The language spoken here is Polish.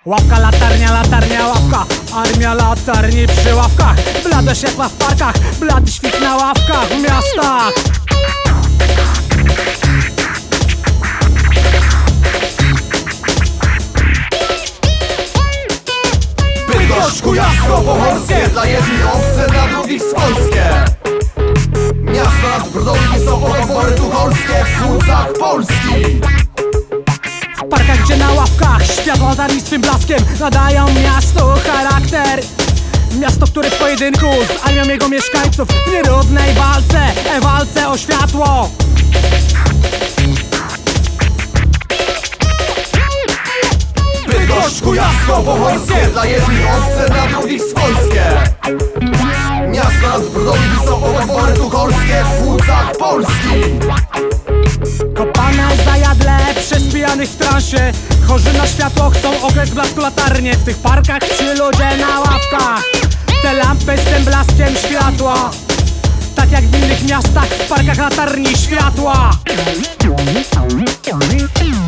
Ławka, latarnia, latarnia, ławka. Armia latarni przy ławkach. Blade światła w parkach, blady świt na ławkach w miastach. Bydgoszczku jasno pomorskie, dla jednych owce, dla drugich swojskie. Miasta nad Brodowni są obory tucholskie w płucach Polski. W parkach, gdzie na ławkach światła darnistym blaskiem nadają miastu charakter. Miasto, które w pojedynku z armią jego mieszkańców w nierównej walce o światło. Bydgoszczku jasno pomorskie, dla jednych owce, dla drugich swojskie. Miasta nad Brodowni są obory tucholskie w płucach Polski. Kopane zajadle przez pijanych w transie, chorzy na światło chcą okres blasku latarnie. W tych parkach ci ludzie na ławkach, te lampy z tym blaskiem światła. Tak jak w innych miastach, w parkach latarni światła.